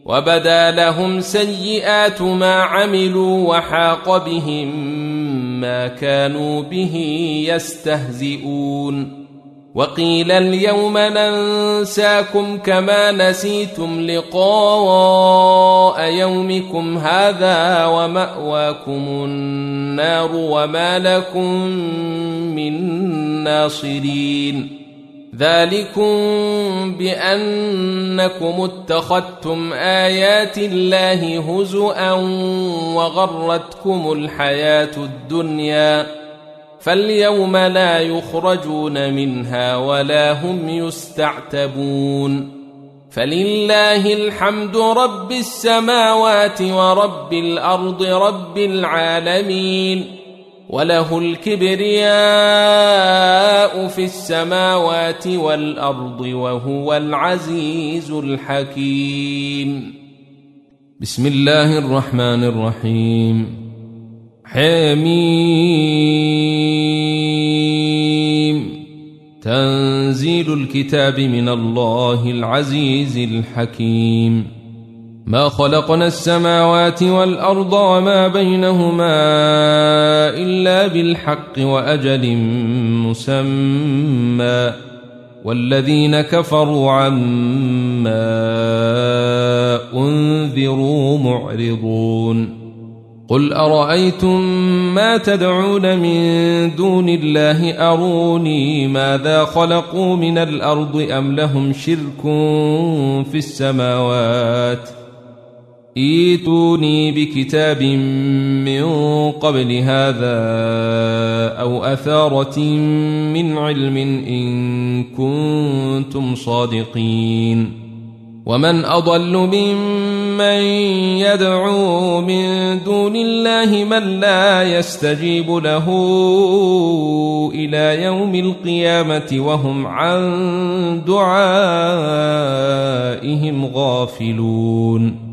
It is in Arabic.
وبدا لهم سيئات ما عملوا وحاق بهم ما كانوا به يستهزئون وقيل اليوم ننساكم كما نسيتم لقاء يومكم هذا ومأواكم النار وما لكم من ناصرين ذلكم بأنكم اتخذتم آيات الله هزؤا وغرتكم الحياة الدنيا فاليوم لا يخرجون منها ولا هم يستعتبون فلله الحمد رب السماوات ورب الأرض رب العالمين وله الكبرياء في السماوات والأرض وهو العزيز الحكيم. بسم الله الرحمن الرحيم. حميم. تنزيل الكتاب من الله العزيز الحكيم. ما خلقنا السماوات والأرض وما بينهما إلا بالحق وأجل مسمى والذين كفروا عما أنذروا معرضون قل أرأيتم ما تدعون من دون الله أروني ماذا خلقوا من الأرض أم لهم شرك في السماوات ائتوني بكتاب من قبل هذا أو أثارة من علم إن كنتم صادقين ومن أضل ممن يدعو من دون الله من لا يستجيب له إلى يوم القيامة وهم عن دعائهم غافلون